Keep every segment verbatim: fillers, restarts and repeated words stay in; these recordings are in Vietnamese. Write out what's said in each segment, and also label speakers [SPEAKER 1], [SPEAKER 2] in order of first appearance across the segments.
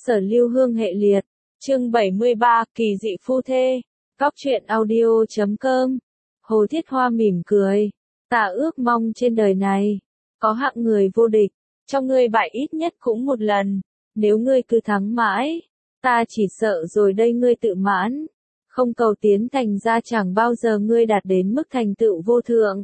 [SPEAKER 1] Sở Lưu Hương hệ liệt, chương bảy mươi ba, kỳ dị phu thê, góc truyện audio chấm com. Hồ Thiết Hoa mỉm cười, ta ước mong trên đời này, có hạng người vô địch, cho ngươi bại ít nhất cũng một lần, nếu ngươi cứ thắng mãi, ta chỉ sợ rồi đây ngươi tự mãn, không cầu tiến thành ra chẳng bao giờ ngươi đạt đến mức thành tựu vô thượng.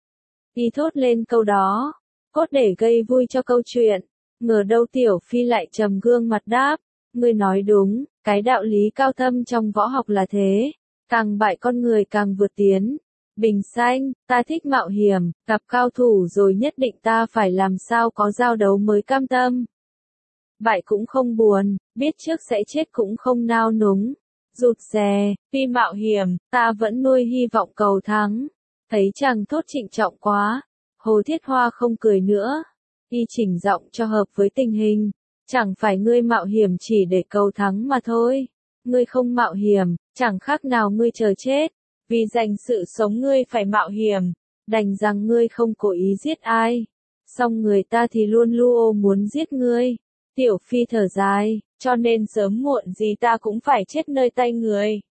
[SPEAKER 1] Y thốt lên câu đó, cốt để gây vui cho câu chuyện. Ngờ đâu Tiểu Phi lại trầm gương mặt đáp, ngươi nói đúng, cái đạo lý cao thâm trong võ học là thế, càng bại con người càng vượt tiến. Bình Xanh, ta thích mạo hiểm, gặp cao thủ rồi nhất định ta phải làm sao có giao đấu mới cam tâm. Bại cũng không buồn, biết trước sẽ chết cũng không nao núng, rụt rè, tuy mạo hiểm, ta vẫn nuôi hy vọng cầu thắng. Thấy chàng thốt trịnh trọng quá, Hồ Thiết Hoa không cười nữa. Y chỉnh giọng cho hợp với tình hình, chẳng phải ngươi mạo hiểm chỉ để cầu thắng mà thôi, ngươi không mạo hiểm, chẳng khác nào ngươi chờ chết, vì dành sự sống ngươi phải mạo hiểm, đành rằng ngươi không cố ý giết ai, song người ta thì luôn luôn muốn giết ngươi. Tiểu Phi thở dài, cho nên sớm muộn gì ta cũng phải chết nơi tay người.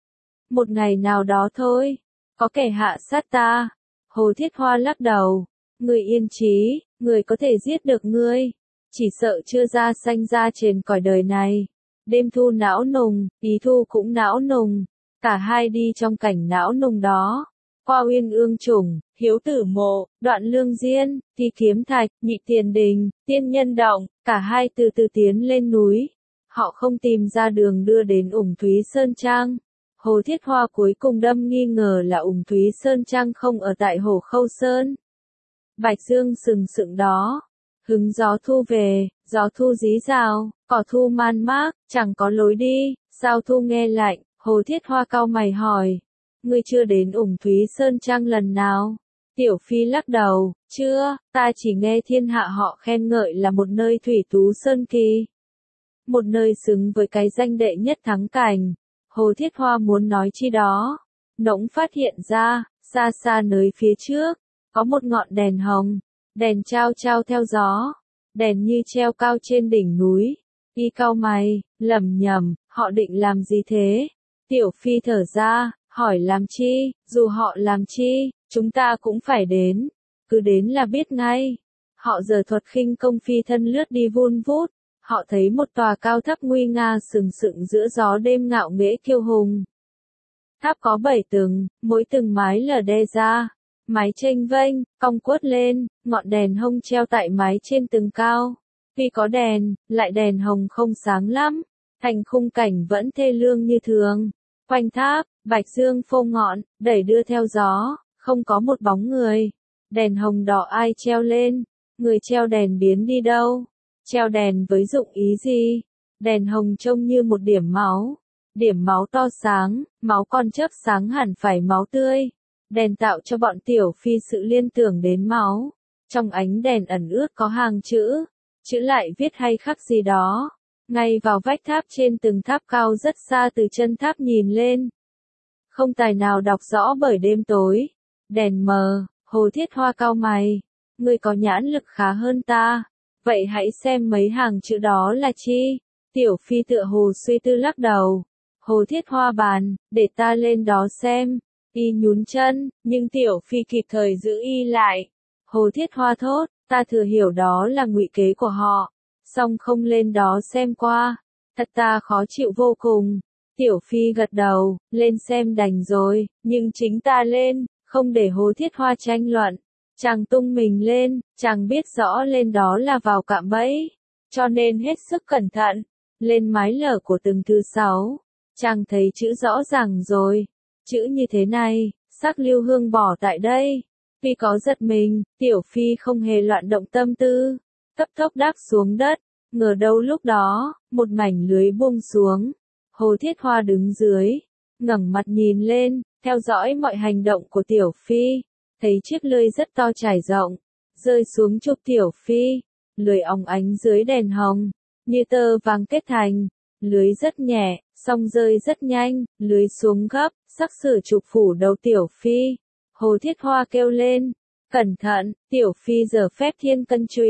[SPEAKER 1] Một ngày nào đó thôi, có kẻ hạ sát ta. Hồ Thiết Hoa lắc đầu, ngươi yên trí, người có thể giết được ngươi, chỉ sợ chưa ra sanh ra trên cõi đời này. Đêm Thu não nùng, Ý Thu cũng não nùng, cả hai đi trong cảnh não nùng đó, qua Uyên Ương Trùng, Hiếu Tử Mộ, Đoạn Lương Diên, Thi Kiếm Thạch, Nhị Tiền Đình, Tiên Nhân Động, cả hai từ từ tiến lên núi. Họ không tìm ra đường đưa đến Ủng Thúy Sơn Trang. Hồ Thiết Hoa cuối cùng đâm nghi ngờ là Ủng Thúy Sơn Trang không ở tại Hổ Khâu Sơn. Bạch Dương sừng sững đó, hứng gió thu về, gió thu rí rào, cỏ thu man mác, chẳng có lối đi, sao thu nghe lạnh. Hồ Thiết Hoa cau mày hỏi, ngươi chưa đến Ủng Thúy Sơn Trang lần nào? Tiểu Phi lắc đầu, chưa, ta chỉ nghe thiên hạ họ khen ngợi là một nơi thủy tú sơn kỳ, một nơi xứng với cái danh đệ nhất thắng cảnh. Hồ Thiết Hoa muốn nói chi đó, bỗng phát hiện ra, xa xa nơi phía trước, có một ngọn đèn hồng, đèn trao trao theo gió, đèn như treo cao trên đỉnh núi. Y cau mày, lẩm nhẩm, họ định làm gì thế? Tiểu Phi thở ra, hỏi làm chi, dù họ làm chi, chúng ta cũng phải đến, cứ đến là biết ngay. Họ giở thuật khinh công phi thân lướt đi vun vút, họ thấy một tòa cao tháp nguy nga sừng sững giữa gió đêm ngạo nghễ kiêu hùng. Tháp có bảy tầng, mỗi tầng mái lở đe ra, mái chênh vênh, cong quất lên, ngọn đèn hông treo tại mái trên tầng cao. Tuy có đèn, lại đèn hồng không sáng lắm, thành khung cảnh vẫn thê lương như thường. Quanh tháp, bạch dương phô ngọn, đẩy đưa theo gió, không có một bóng người. Đèn hồng đỏ ai treo lên, người treo đèn biến đi đâu? Treo đèn với dụng ý gì? Đèn hồng trông như một điểm máu, điểm máu to sáng, máu còn chớp sáng hẳn phải máu tươi. Đèn tạo cho bọn Tiểu Phi sự liên tưởng đến máu. Trong ánh đèn ẩn ướt có hàng chữ, chữ lại viết hay khắc gì đó. Ngay vào vách tháp trên từng tháp cao rất xa từ chân tháp nhìn lên. Không tài nào đọc rõ bởi đêm tối. Đèn mờ, Hồ Thiết Hoa cau mày. Ngươi có nhãn lực khá hơn ta. Vậy hãy xem mấy hàng chữ đó là chi? Tiểu Phi tựa hồ suy tư lắc đầu. Hồ Thiết Hoa bàn, để ta lên đó xem. Y nhún chân, nhưng Tiểu Phi kịp thời giữ y lại. Hồ Thiết Hoa thốt, ta thừa hiểu đó là ngụy kế của họ, song không lên đó xem qua, thật ta khó chịu vô cùng. Tiểu Phi gật đầu, lên xem đành rồi, nhưng chính ta lên, không để Hồ Thiết Hoa tranh luận. Chàng tung mình lên, chàng biết rõ lên đó là vào cạm bẫy, cho nên hết sức cẩn thận. Lên mái lở của từng thứ sáu, chàng thấy chữ rõ ràng rồi. Chữ như thế này, sắc Lưu Hương bỏ tại đây. Vì có giật mình, Tiểu Phi không hề loạn động tâm tư, cấp tốc đáp xuống đất. Ngờ đâu lúc đó, một mảnh lưới buông xuống. Hồ Thiết Hoa đứng dưới, ngẩng mặt nhìn lên, theo dõi mọi hành động của Tiểu Phi. Thấy chiếc lưới rất to trải rộng, rơi xuống chụp Tiểu Phi. Lưới óng ánh dưới đèn hồng, như tơ vàng kết thành. Lưới rất nhẹ, song rơi rất nhanh, lưới xuống gấp, sắc sửa chụp phủ đầu Tiểu Phi. Hồ Thiết Hoa kêu lên, cẩn thận, Tiểu Phi giở phép thiên cân trụy,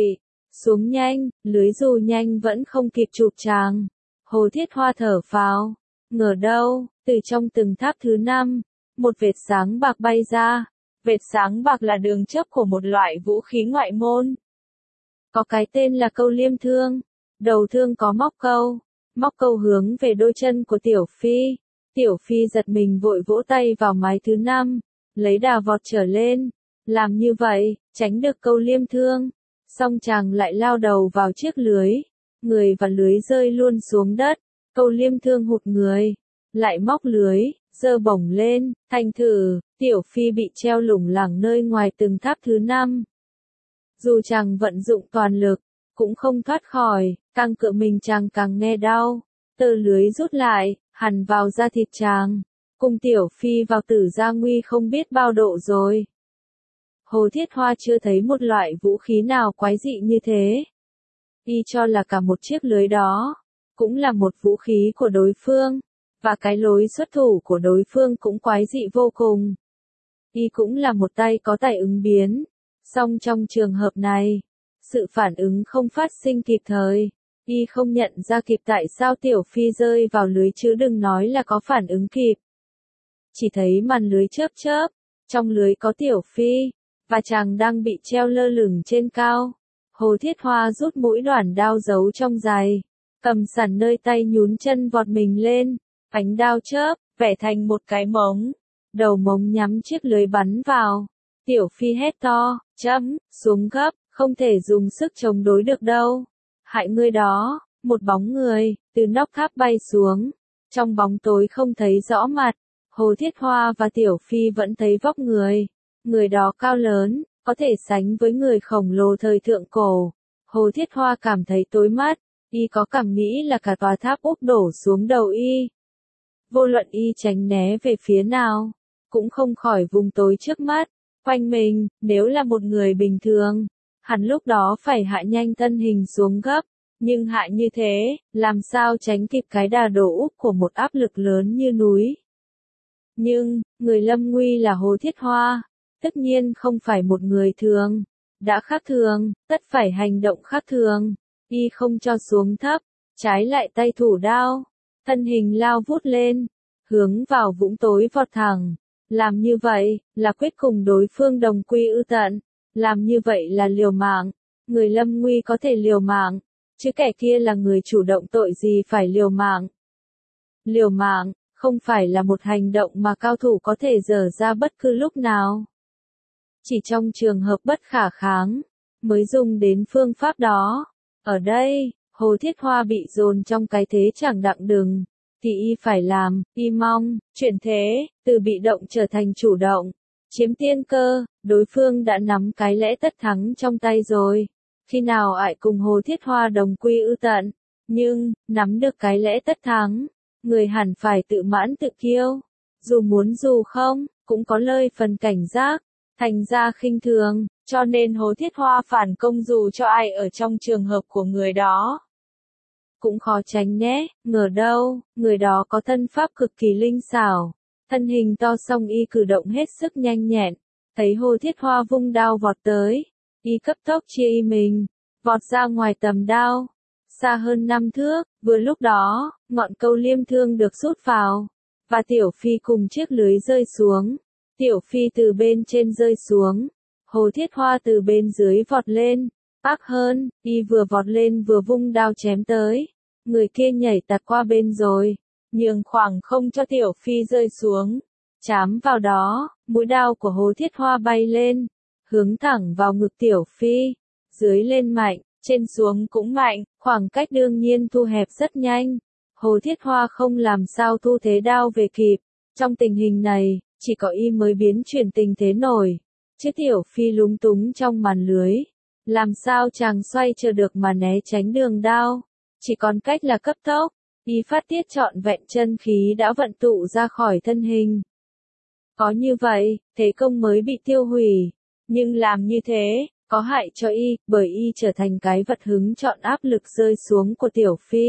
[SPEAKER 1] xuống nhanh, lưới dù nhanh vẫn không kịp chụp chàng. Hồ Thiết Hoa thở phào, ngờ đâu, từ trong từng tháp thứ năm, một vệt sáng bạc bay ra. Vệt sáng bạc là đường chớp của một loại vũ khí ngoại môn. Có cái tên là câu liêm thương. Đầu thương có móc câu. Móc câu hướng về đôi chân của Tiểu Phi. Tiểu Phi giật mình vội vỗ tay vào mái thứ năm. Lấy đà vọt trở lên. Làm như vậy, tránh được câu liêm thương. Xong chàng lại lao đầu vào chiếc lưới. Người và lưới rơi luôn xuống đất. Câu liêm thương hụt người. Lại móc lưới, giơ bổng lên, thành thử, Tiểu Phi bị treo lủng lẳng nơi ngoài từng tháp thứ năm. Dù chàng vận dụng toàn lực, cũng không thoát khỏi, càng cựa mình chàng càng nghe đau. Tờ lưới rút lại, hằn vào da thịt chàng. Cùng Tiểu Phi vào tử gia nguy không biết bao độ rồi. Hồ Thiết Hoa chưa thấy một loại vũ khí nào quái dị như thế. Y cho là cả một chiếc lưới đó, cũng là một vũ khí của đối phương. Và cái lối xuất thủ của đối phương cũng quái dị vô cùng. Y cũng là một tay có tài ứng biến. Song trong trường hợp này, sự phản ứng không phát sinh kịp thời. Y không nhận ra kịp tại sao Tiểu Phi rơi vào lưới chứ đừng nói là có phản ứng kịp. Chỉ thấy màn lưới chớp chớp, trong lưới có Tiểu Phi, và chàng đang bị treo lơ lửng trên cao. Hồ Thiết Hoa rút mũi đoản đao giấu trong giày, cầm sẵn nơi tay nhún chân vọt mình lên. Ánh đao chớp, vẽ thành một cái mống. Đầu mống nhắm chiếc lưới bắn vào. Tiểu Phi hét to, chấm, xuống gấp, không thể dùng sức chống đối được đâu. Hại ngươi đó, một bóng người, từ nóc tháp bay xuống. Trong bóng tối không thấy rõ mặt. Hồ Thiết Hoa và Tiểu Phi vẫn thấy vóc người. Người đó cao lớn, có thể sánh với người khổng lồ thời thượng cổ. Hồ Thiết Hoa cảm thấy tối mắt. Y có cảm nghĩ là cả tòa tháp úp đổ xuống đầu Y. Vô luận Y tránh né về phía nào, cũng không khỏi vùng tối trước mắt, quanh mình, nếu là một người bình thường, hẳn lúc đó phải hạ nhanh thân hình xuống gấp, nhưng hạ như thế, làm sao tránh kịp cái đà đổ úp của một áp lực lớn như núi. Nhưng, người lâm nguy là Hồ Thiết Hoa, tất nhiên không phải một người thường, đã khác thường, tất phải hành động khác thường, Y không cho xuống thấp, trái lại tay thủ đao. Thân hình lao vút lên, hướng vào vũng tối vọt thẳng. Làm như vậy, là quyết cùng đối phương đồng quy ư tận. Làm như vậy là liều mạng. Người lâm nguy có thể liều mạng, chứ kẻ kia là người chủ động tội gì phải liều mạng. Liều mạng, không phải là một hành động mà cao thủ có thể dở ra bất cứ lúc nào. Chỉ trong trường hợp bất khả kháng, mới dùng đến phương pháp đó. Ở đây, Hồ Thiết Hoa bị dồn trong cái thế chẳng đặng đừng, thì Y phải làm, Y mong, chuyển thế, từ bị động trở thành chủ động, chiếm tiên cơ, đối phương đã nắm cái lẽ tất thắng trong tay rồi, khi nào ai cùng Hồ Thiết Hoa đồng quy ư tận, nhưng, nắm được cái lẽ tất thắng, người hẳn phải tự mãn tự kiêu, dù muốn dù không, cũng có lời phần cảnh giác, thành ra khinh thường, cho nên Hồ Thiết Hoa phản công dù cho ai ở trong trường hợp của người đó. Cũng khó tránh né, ngờ đâu, người đó có thân pháp cực kỳ linh xảo, thân hình to song Y cử động hết sức nhanh nhẹn, thấy Hồ Thiết Hoa vung đao vọt tới, Y cấp tốc chia Y mình, vọt ra ngoài tầm đao, xa hơn năm thước, vừa lúc đó, ngọn câu liêm thương được rút vào, và Tiểu Phi cùng chiếc lưới rơi xuống, Tiểu Phi từ bên trên rơi xuống, Hồ Thiết Hoa từ bên dưới vọt lên. Ác hơn, Y vừa vọt lên vừa vung đao chém tới. Người kia nhảy tạt qua bên rồi, nhường khoảng không cho Tiểu Phi rơi xuống. Chám vào đó, mũi đao của Hồ Thiết Hoa bay lên, hướng thẳng vào ngực Tiểu Phi. Dưới lên mạnh, trên xuống cũng mạnh, khoảng cách đương nhiên thu hẹp rất nhanh. Hồ Thiết Hoa không làm sao thu thế đao về kịp. Trong tình hình này, chỉ có Y mới biến chuyển tình thế nổi. Chứ Tiểu Phi lúng túng trong màn lưới. Làm sao chàng xoay chờ được mà né tránh đường đao, chỉ còn cách là cấp tốc, Y phát tiết trọn vẹn chân khí đã vận tụ ra khỏi thân hình. Có như vậy, thế công mới bị tiêu hủy, nhưng làm như thế, có hại cho Y, bởi Y trở thành cái vật hứng chọn áp lực rơi xuống của Tiểu Phi.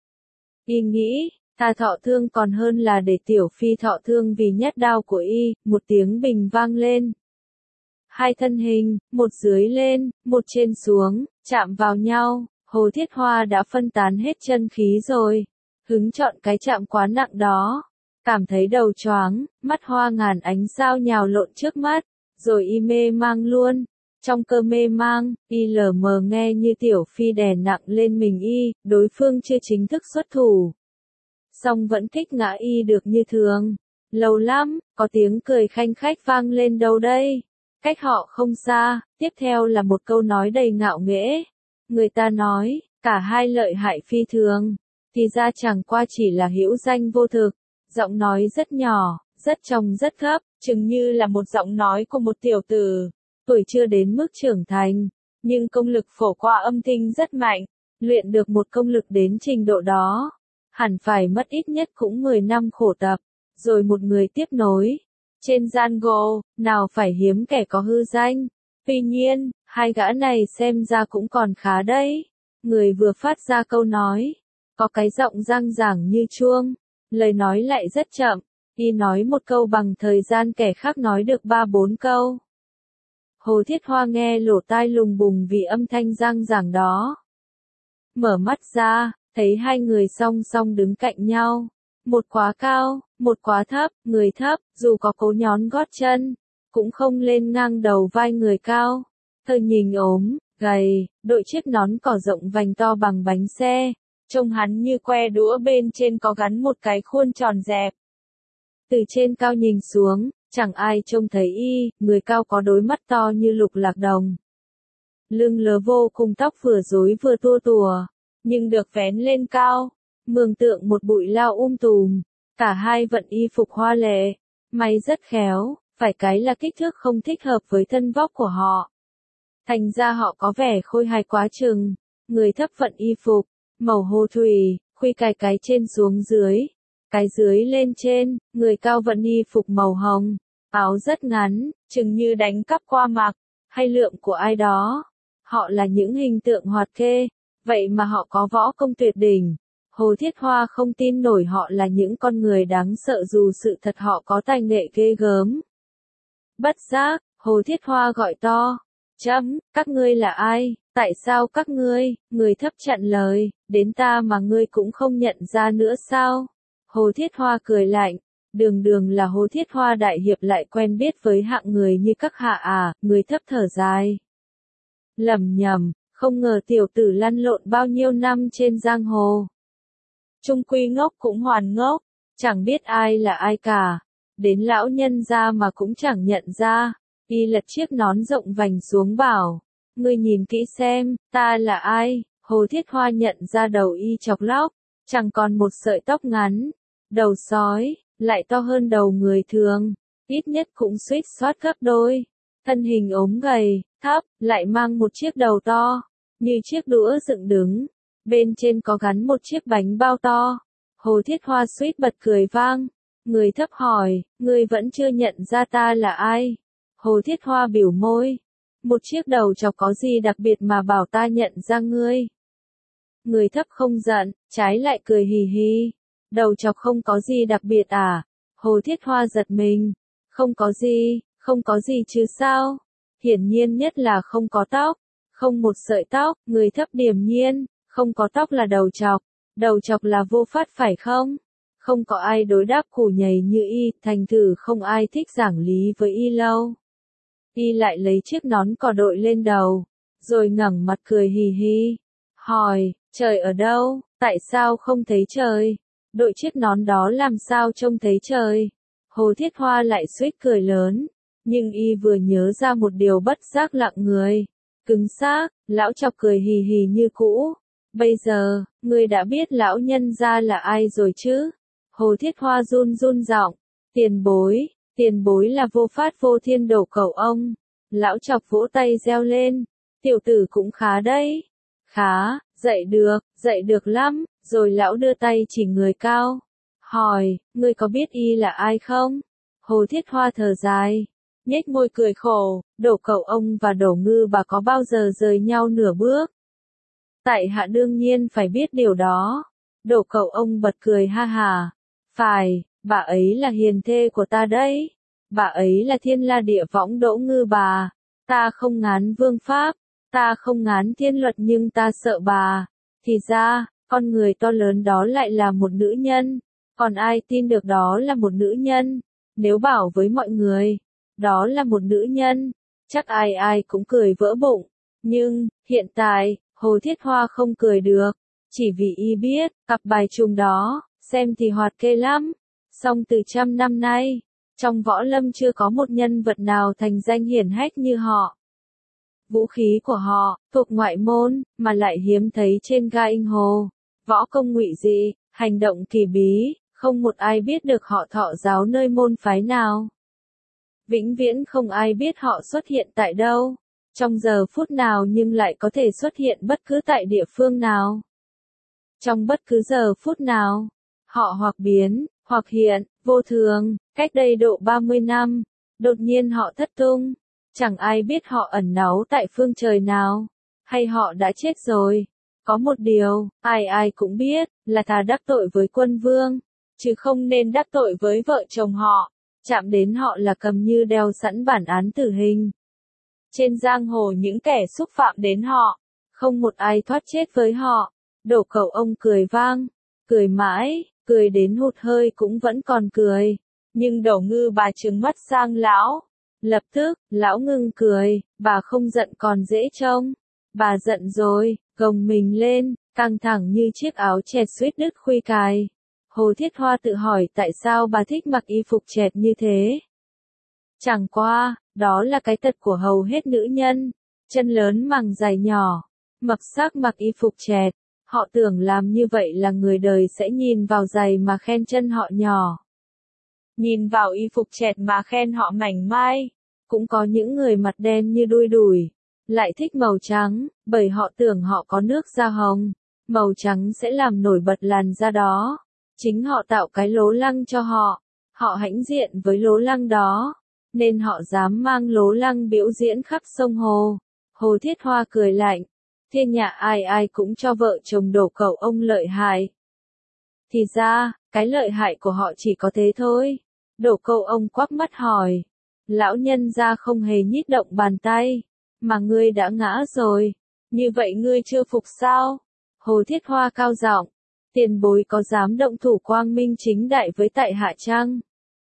[SPEAKER 1] Y nghĩ, thà thọ thương còn hơn là để Tiểu Phi thọ thương vì nhát đao của Y, một tiếng bình vang lên. Hai thân hình, một dưới lên, một trên xuống, chạm vào nhau, Hồ Thiết Hoa đã phân tán hết chân khí rồi. Hứng chọn cái chạm quá nặng đó. Cảm thấy đầu choáng, mắt hoa ngàn ánh sao nhào lộn trước mắt, rồi y mê mang luôn. Trong cơn mê mang, y lờ mờ nghe như Tiểu Phi đè nặng lên mình y, đối phương chưa chính thức xuất thủ. Song vẫn kích ngã y được như thường. Lâu lắm, có tiếng cười khanh khách vang lên đâu đây. Cách họ không xa, tiếp theo là một câu nói đầy ngạo nghễ. Người ta nói, cả hai lợi hại phi thường, thì ra chẳng qua chỉ là hữu danh vô thực. Giọng nói rất nhỏ, rất trầm rất thấp, chừng như là một giọng nói của một tiểu tử, tuổi chưa đến mức trưởng thành, nhưng công lực phổ qua âm thanh rất mạnh, luyện được một công lực đến trình độ đó, hẳn phải mất ít nhất cũng mười năm khổ tập, rồi một người tiếp nối. Trên Django, nào phải hiếm kẻ có hư danh. Tuy nhiên, hai gã này xem ra cũng còn khá đấy. Người vừa phát ra câu nói, có cái giọng răng ràng như chuông, lời nói lại rất chậm, y nói một câu bằng thời gian kẻ khác nói được ba bốn câu. Hồ Thiết Hoa nghe lỗ tai lùng bùng vì âm thanh răng ràng đó. Mở mắt ra, thấy hai người song song đứng cạnh nhau. Một quá cao, một quá thấp, người thấp, dù có cố nhón gót chân, cũng không lên ngang đầu vai người cao. Thời nhìn ốm, gầy, đội chiếc nón cỏ rộng vành to bằng bánh xe, trông hắn như que đũa bên trên có gắn một cái khuôn tròn dẹp. Từ trên cao nhìn xuống, chẳng ai trông thấy y, người cao có đôi mắt to như lục lạc đồng. Lưng lớ vô cùng, tóc vừa rối vừa tua tùa, nhưng được vén lên cao. Mường tượng một bụi lao um tùm, cả hai vận y phục hoa lệ, may rất khéo, phải cái là kích thước không thích hợp với thân vóc của họ. Thành ra họ có vẻ khôi hài quá chừng, người thấp vận y phục, màu hồ thủy, khuy cài cái trên xuống dưới, cái dưới lên trên, người cao vận y phục màu hồng, áo rất ngắn, chừng như đánh cắp qua mặc, hay lượm của ai đó. Họ là những hình tượng hoạt kê, vậy mà họ có võ công tuyệt đỉnh. Hồ Thiết Hoa không tin nổi họ là những con người đáng sợ dù sự thật họ có tài nghệ ghê gớm. Bất giác, Hồ Thiết Hoa gọi to, chấm, các ngươi là ai, tại sao các ngươi, người thấp chặn lời, đến ta mà ngươi cũng không nhận ra nữa sao? Hồ Thiết Hoa cười lạnh, đường đường là Hồ Thiết Hoa đại hiệp lại quen biết với hạng người như các hạ à, người thấp thở dài. Lầm nhầm, không ngờ tiểu tử lăn lộn bao nhiêu năm trên giang hồ. Trung quy ngốc cũng hoàn ngốc, chẳng biết ai là ai cả, đến lão nhân ra mà cũng chẳng nhận ra. Y lật chiếc nón rộng vành xuống bảo, ngươi nhìn kỹ xem, ta là ai? Hồ Thiết Hoa nhận ra đầu y chọc lóc, chẳng còn một sợi tóc ngắn, đầu sói, lại to hơn đầu người thường, ít nhất cũng suýt soát gấp đôi, thân hình ốm gầy, thấp, lại mang một chiếc đầu to, như chiếc đũa dựng đứng. Bên trên có gắn một chiếc bánh bao to. Hồ Thiết Hoa suýt bật cười vang. Người thấp hỏi, ngươi vẫn chưa nhận ra ta là ai? Hồ Thiết Hoa biểu môi. Một chiếc đầu chọc có gì đặc biệt mà bảo ta nhận ra ngươi? Người thấp không giận, trái lại cười hì hì. Đầu chọc không có gì đặc biệt à? Hồ Thiết Hoa giật mình. Không có gì, không có gì chứ sao? Hiển nhiên nhất là không có tóc. Không một sợi tóc, người thấp điềm nhiên. Không có tóc là đầu chọc, đầu chọc là vô phát phải không? Không có ai đối đáp củ nhầy như y, thành thử không ai thích giảng lý với y lâu. Y lại lấy chiếc nón cỏ đội lên đầu, rồi ngẩng mặt cười hì hì, hỏi, trời ở đâu, tại sao không thấy trời? Đội chiếc nón đó làm sao trông thấy trời? Hồ Thiết Hoa lại suýt cười lớn, nhưng y vừa nhớ ra một điều bất giác lặng người. Cứng xác, lão chọc cười hì hì như cũ. Bây giờ, ngươi đã biết lão nhân gia là ai rồi chứ? Hồ Thiết Hoa run run giọng, tiền bối, tiền bối là vô phát vô thiên đổ cầu ông. Lão chọc vỗ tay reo lên, tiểu tử cũng khá đấy. Khá, dạy được, dạy được lắm, rồi lão đưa tay chỉ người cao. Hỏi, ngươi có biết y là ai không? Hồ Thiết Hoa thở dài, nhếch môi cười khổ, đổ cầu ông và đổ ngư bà có bao giờ rời nhau nửa bước? Tại hạ đương nhiên phải biết điều đó. Đổ cầu ông bật cười ha hà. Phải, bà ấy là hiền thê của ta đấy. Bà ấy là thiên la địa võng đỗ ngư bà. Ta không ngán vương pháp, ta không ngán thiên luật nhưng ta sợ bà. Thì ra, con người to lớn đó lại là một nữ nhân. Còn ai tin được đó là một nữ nhân? Nếu bảo với mọi người, đó là một nữ nhân, chắc ai ai cũng cười vỡ bụng. Nhưng, hiện tại, Hồ Thiết Hoa không cười được. Chỉ vì y biết, cặp bài trùng đó, xem thì hoạt kê lắm. Song từ trăm năm nay, trong võ lâm chưa có một nhân vật nào thành danh hiển hách như họ. Vũ khí của họ, thuộc ngoại môn, mà lại hiếm thấy trên ga Inh Hồ. Võ công ngụy dị, hành động kỳ bí, không một ai biết được họ thọ giáo nơi môn phái nào. Vĩnh viễn không ai biết họ xuất hiện tại đâu, trong giờ phút nào nhưng lại có thể xuất hiện bất cứ tại địa phương nào. Trong bất cứ giờ phút nào, họ hoặc biến, hoặc hiện, vô thường, cách đây độ ba mươi năm, đột nhiên họ thất tung. Chẳng ai biết họ ẩn náu tại phương trời nào, hay họ đã chết rồi. Có một điều, ai ai cũng biết, là thà đắc tội với quân vương, chứ không nên đắc tội với vợ chồng họ. Chạm đến họ là cầm như đeo sẵn bản án tử hình. Trên giang hồ những kẻ xúc phạm đến họ, không một ai thoát chết với họ. Đổ cẩu ông cười vang, cười mãi, cười đến hụt hơi cũng vẫn còn cười. Nhưng Đổ Ngư bà trừng mắt sang lão. Lập tức, lão ngưng cười, bà không giận còn dễ trông. Bà giận rồi, gồng mình lên, căng thẳng như chiếc áo chẹt suýt đứt khuy cài. Hồ Thiết Hoa tự hỏi tại sao bà thích mặc y phục chẹt như thế. Chẳng qua, đó là cái tật của hầu hết nữ nhân. Chân lớn mằng giày nhỏ, mập sắc mặc y phục chẹt. Họ tưởng làm như vậy là người đời sẽ nhìn vào giày mà khen chân họ nhỏ. Nhìn vào y phục chẹt mà khen họ mảnh mai. Cũng có những người mặt đen như đuôi đùi, lại thích màu trắng, bởi họ tưởng họ có nước da hồng. Màu trắng sẽ làm nổi bật làn da đó. Chính họ tạo cái lố lăng cho họ. Họ hãnh diện với lố lăng đó. Nên họ dám mang lố lăng biểu diễn khắp sông Hồ. Hồ Thiết Hoa cười lạnh. Thiên nhà ai ai cũng cho vợ chồng Đổ Cẩu ông lợi hại. Thì ra, cái lợi hại của họ chỉ có thế thôi. Đổ Cẩu ông quắc mắt hỏi. Lão nhân gia không hề nhích động bàn tay. Mà ngươi đã ngã rồi. Như vậy ngươi chưa phục sao? Hồ Thiết Hoa cao giọng. Tiền bối có dám động thủ quang minh chính đại với tại hạ chăng?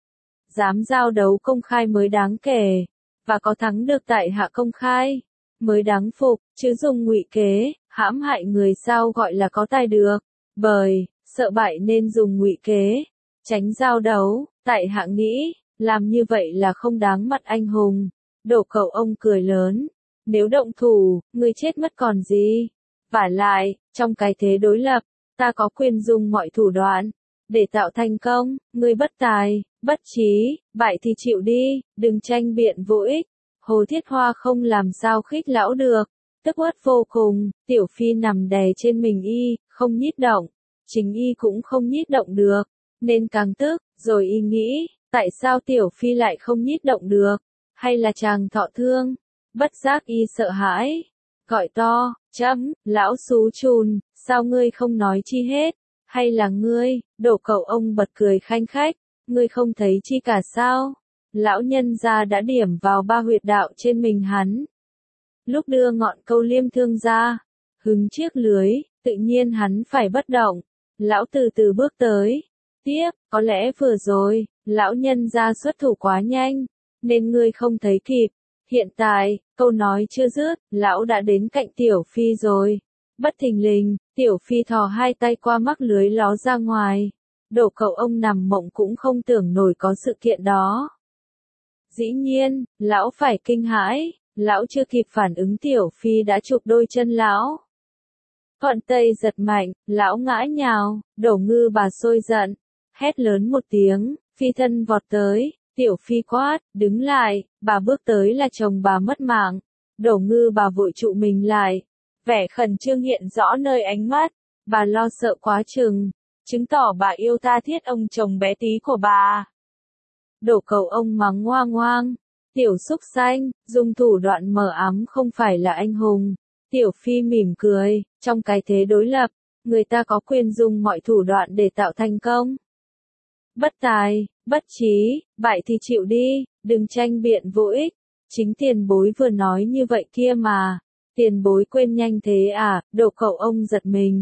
[SPEAKER 1] Dám giao đấu công khai mới đáng kể. Và có thắng được tại hạ công khai mới đáng phục, chứ dùng ngụy kế, hãm hại người sao gọi là có tài được. Bởi, sợ bại nên dùng ngụy kế, tránh giao đấu, tại hạ nghĩ, làm như vậy là không đáng mặt anh hùng. Đổ Cẩu ông cười lớn, nếu động thủ, ngươi chết mất còn gì. Vả lại, trong cái thế đối lập, ta có quyền dùng mọi thủ đoạn, để tạo thành công. Ngươi bất tài, bất trí, bại thì chịu đi, đừng tranh biện vô ích. Hồ Thiết Hoa không làm sao khích lão được, tức uất vô cùng. Tiểu Phi nằm đè trên mình y, không nhích động, chính y cũng không nhích động được, nên càng tức. Rồi y nghĩ, tại sao Tiểu Phi lại không nhích động được, hay là chàng thọ thương? Bất giác y sợ hãi, gọi to, chấm, lão xú chùn, sao ngươi không nói chi hết? Hay là ngươi? Đổ Cẩu ông bật cười khanh khách, ngươi không thấy chi cả sao? Lão nhân gia đã điểm vào ba huyệt đạo trên mình hắn. Lúc đưa ngọn câu liêm thương ra, hứng chiếc lưới, tự nhiên hắn phải bất động. Lão từ từ bước tới. Tiếp, có lẽ vừa rồi, lão nhân gia xuất thủ quá nhanh, nên ngươi không thấy kịp. Hiện tại, câu nói chưa dứt, lão đã đến cạnh Tiểu Phi rồi. Bất thình lình, Tiểu Phi thò hai tay qua mắc lưới ló ra ngoài. Đổ Cẩu ông nằm mộng cũng không tưởng nổi có sự kiện đó. Dĩ nhiên, lão phải kinh hãi, lão chưa kịp phản ứng Tiểu Phi đã chụp đôi chân lão. Thuận tay giật mạnh, lão ngã nhào. Đổ Ngư bà sôi giận, hét lớn một tiếng, phi thân vọt tới. Tiểu Phi quát, đứng lại. Bà bước tới là chồng bà mất mạng. Đổ Ngư bà vội trụ mình lại, vẻ khẩn trương hiện rõ nơi ánh mắt. Bà lo sợ quá chừng, chứng tỏ bà yêu tha thiết ông chồng bé tí của bà. Đổ Cẩu ông mắng ngoang ngoang, tiểu súc sanh, dùng thủ đoạn mờ ám không phải là anh hùng. Tiểu Phi mỉm cười, trong cái thế đối lập, người ta có quyền dùng mọi thủ đoạn để tạo thành công. Bất tài, bất trí, bại thì chịu đi, đừng tranh biện vô ích. Chính tiền bối vừa nói như vậy kia mà. Tiền bối quên nhanh thế à, độ cậu ông giật mình.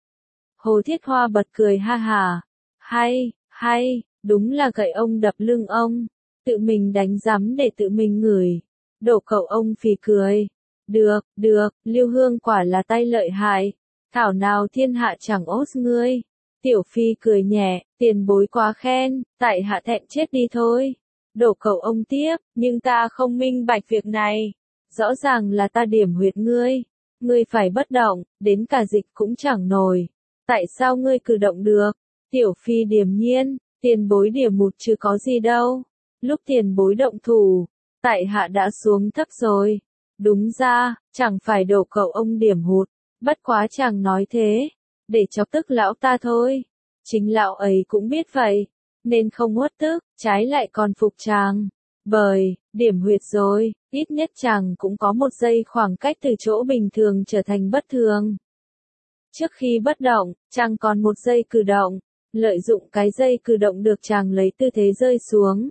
[SPEAKER 1] Hồ Thiết Hoa bật cười ha hà. Hay, hay, đúng là gậy ông đập lưng ông. Tự mình đánh giấm để tự mình ngửi. Độ cậu ông phì cười. Được, được, Lưu Hương quả là tay lợi hại. Thảo nào thiên hạ chẳng ốt ngươi. Tiểu Phi cười nhẹ, tiền bối quá khen, tại hạ thẹn chết đi thôi. Đổ cậu ông tiếp, nhưng ta không minh bạch việc này. Rõ ràng là ta điểm huyệt ngươi. Ngươi phải bất động, đến cả dịch cũng chẳng nổi. Tại sao ngươi cử động được? Tiểu Phi điềm nhiên, tiền bối điểm một chứ có gì đâu. Lúc tiền bối động thủ, tại hạ đã xuống thấp rồi. Đúng ra, chẳng phải đổ cậu ông điểm hụt. Bất quá chàng nói thế, để chọc tức lão ta thôi. Chính lão ấy cũng biết vậy, nên không uất tức, trái lại còn phục chàng. Bởi, điểm huyệt rồi, ít nhất chàng cũng có một giây khoảng cách từ chỗ bình thường trở thành bất thường. Trước khi bất động, chàng còn một giây cử động, lợi dụng cái giây cử động được chàng lấy tư thế rơi xuống.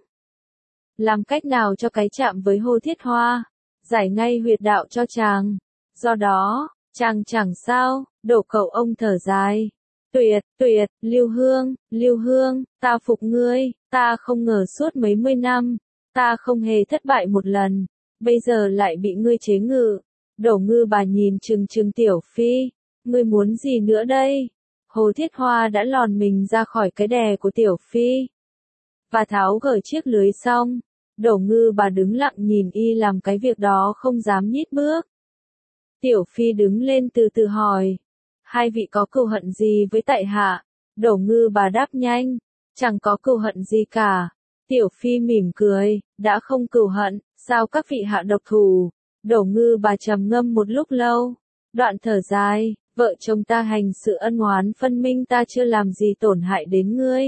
[SPEAKER 1] Làm cách nào cho cái chạm với Hồ Thiết Hoa, giải ngay huyệt đạo cho chàng. Do đó, chàng chẳng sao, đổ cậu ông thở dài. Tuyệt, tuyệt, Lưu Hương, Lưu Hương, ta phục ngươi, ta không ngờ suốt mấy mươi năm, ta không hề thất bại một lần, bây giờ lại bị ngươi chế ngự. Đổ Ngư Bà nhìn chừng chừng Tiểu Phi, ngươi muốn gì nữa đây? Hồ Thiết Hoa đã lòn mình ra khỏi cái đè của Tiểu Phi, và tháo gỡ chiếc lưới xong. Đổ Ngư Bà đứng lặng nhìn y làm cái việc đó không dám nhích bước. Tiểu Phi đứng lên từ từ hỏi, hai vị có cừu hận gì với tại hạ? Đổ Ngư Bà đáp nhanh, chẳng có cừu hận gì cả. Tiểu Phi mỉm cười, đã không cừu hận, sao các vị hạ độc thủ? Đổ Ngư Bà trầm ngâm một lúc lâu, đoạn thở dài, vợ chồng ta hành sự ân oán phân minh, ta chưa làm gì tổn hại đến ngươi.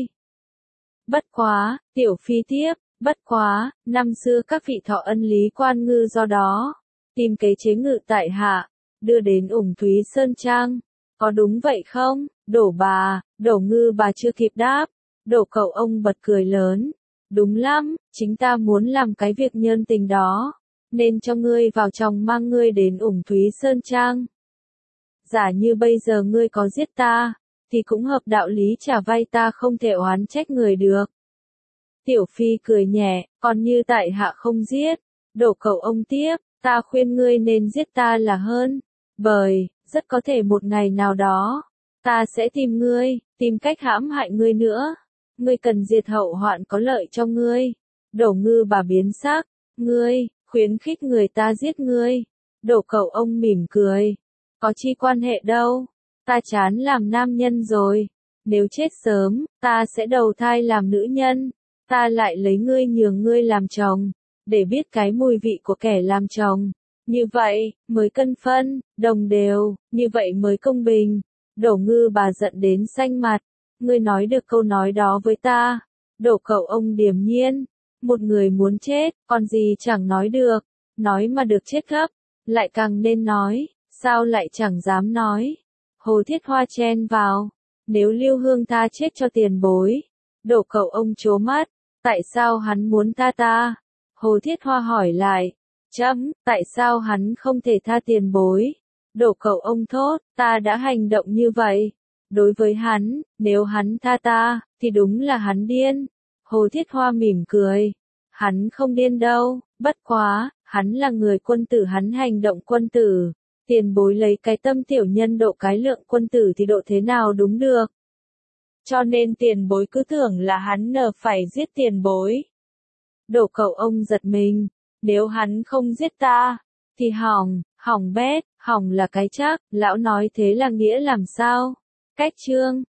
[SPEAKER 1] Bất quá, Tiểu Phi tiếp, bất quá, năm xưa các vị thọ ân Lý Quan Ngư do đó, tìm kế chế ngự tại hạ, đưa đến Ủng Thúy Sơn Trang. Có đúng vậy không? Đổ Bà, Đổ Ngư Bà chưa kịp đáp, đổ cậu ông bật cười lớn. Đúng lắm, chính ta muốn làm cái việc nhân tình đó, nên cho ngươi vào trong mang ngươi đến Ủng Thúy Sơn Trang. Giả như bây giờ ngươi có giết ta, thì cũng hợp đạo lý trả vay, ta không thể oán trách người được. Tiểu Phi cười nhẹ, còn như tại hạ không giết. Đổ cậu ông tiếp, ta khuyên ngươi nên giết ta là hơn. Bởi, rất có thể một ngày nào đó, ta sẽ tìm ngươi, tìm cách hãm hại ngươi nữa. Ngươi cần diệt hậu hoạn có lợi cho ngươi. Đổ Ngư Bà biến sắc, ngươi, khuyến khích người ta giết ngươi. Đổ cậu ông mỉm cười, có chi quan hệ đâu, ta chán làm nam nhân rồi. Nếu chết sớm, ta sẽ đầu thai làm nữ nhân. Ta lại lấy ngươi nhường ngươi làm chồng, để biết cái mùi vị của kẻ làm chồng. Như vậy, mới cân phân, đồng đều, như vậy mới công bình. Đổ Ngư Bà giận đến xanh mặt. Ngươi nói được câu nói đó với ta. Đổ cậu ông điềm nhiên. Một người muốn chết, còn gì chẳng nói được. Nói mà được chết gấp, lại càng nên nói, sao lại chẳng dám nói. Hồ Thiết Hoa chen vào. Nếu Lưu Hương tha chết cho tiền bối. Đổ cậu ông trố mắt. Tại sao hắn muốn tha ta? Hồ Thiết Hoa hỏi lại. Chấm, tại sao hắn không thể tha tiền bối? Đổ cậu ông thốt, ta đã hành động như vậy. Đối với hắn, nếu hắn tha ta, thì đúng là hắn điên. Hồ Thiết Hoa mỉm cười. Hắn không điên đâu, bất quá, hắn là người quân tử, hắn hành động quân tử. Tiền bối lấy cái tâm tiểu nhân độ cái lượng quân tử thì độ thế nào đúng được. Cho nên tiền bối cứ tưởng là hắn nờ phải giết tiền bối. Đổ cậu ông giật mình, nếu hắn không giết ta, thì hỏng, hỏng bét, hỏng là cái chắc, lão nói thế là nghĩa làm sao? Cách chương